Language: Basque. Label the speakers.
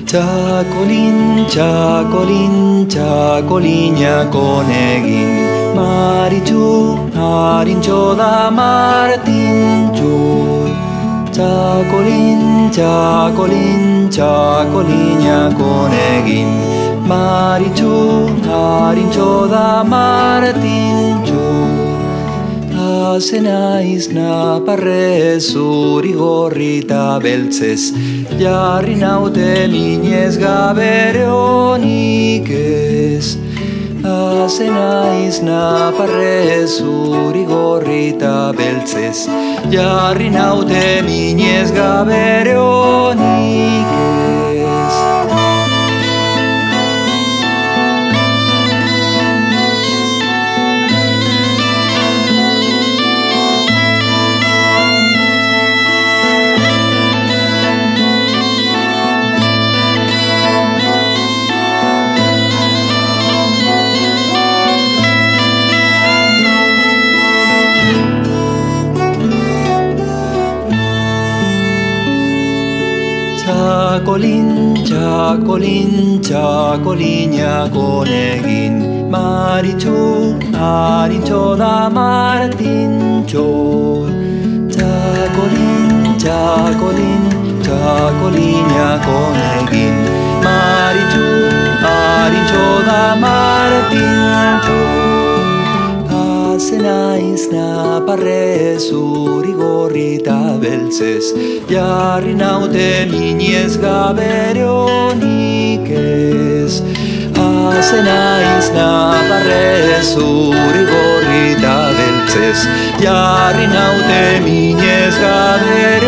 Speaker 1: Txakolin, txakolin, txakolinak egin Maritxu, harintxo da Martintxu. Txakolin, txakolin, txakolinak egin Maritxu, harintxo da Martintxu. Hazen naiz naparre zuri gorri eta beltzez, jarri naute minez gabere honik ez. Hazen naiz naparre zuri gorri eta beltzez, jarri naute minez gabere honik ez. Txakolin, txakolin, txakolinak egin Maritxu, harintxo da Martintxo. Txakolin, txakolin, txakolinak egin Maritxu, harintxo da Martintxo. Hazen naiz naparre zuri gorri eta beltzez, jarri naute minez gabere honik ez. Hazen naiz naparre zuri gorri eta beltzez, jarri naute minez gabere